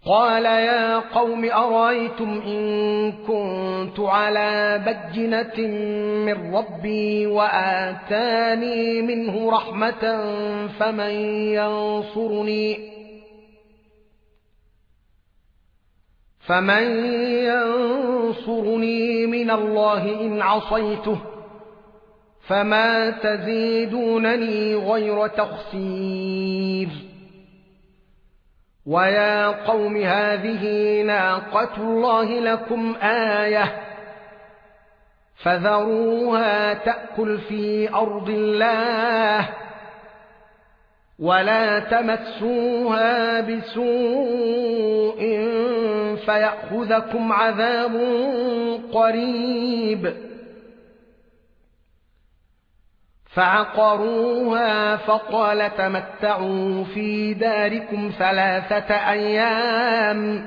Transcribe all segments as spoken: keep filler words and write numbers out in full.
قال يا قوم أرأيتم إن كنت على بينة من ربي وآتاني منه رحمة فمن ينصرني فمن ينصرني من الله إن عصيته فما تزيدونني غير تخسير ويا قوم هذه ناقة الله لكم آية فذروها تأكل في أرض الله ولا تمسوها بسوء فيأخذكم عذاب قريب فعقروها فقال تمتعوا في داركم ثلاثة أيام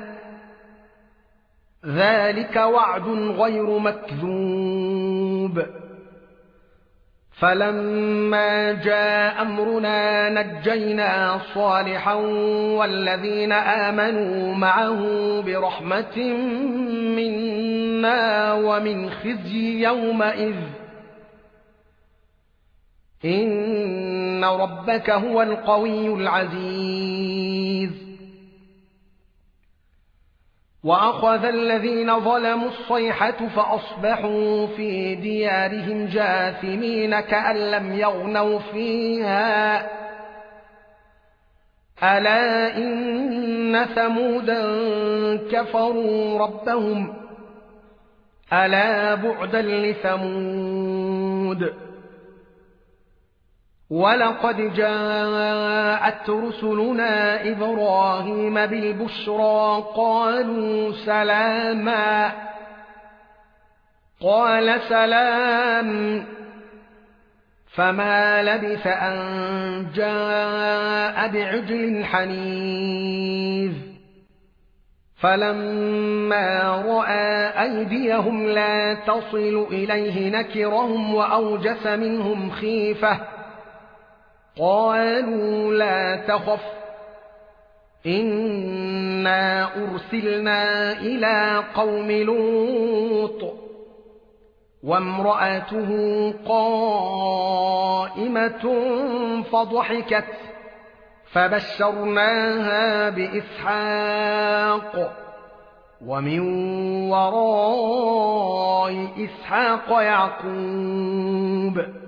ذلك وعد غير مكذوب فلما جاء أمرنا نجينا صالحا والذين آمنوا معه برحمة منا ومن خزي يومئذ إن ربك هو القوي العزيز وأخذ الذين ظلموا الصيحة فأصبحوا في ديارهم جاثمين كأن لم يغنوا فيها ألا إن ثمودا كفروا ربهم ألا بعدا لثمود ولقد جاءت رسلنا إبراهيم بالبشرى قالوا سلاما قال سلام فما لبث أن جاء بعجل حنيذ فلما رأى أيديهم لا تصل إليه نكرهم وأوجس منهم خيفة قالوا لا تخف إنا أرسلنا إلى قوم لوط وامرأته قائمة فضحكت فبشرناها بإسحاق ومن وراء إسحاق يعقوب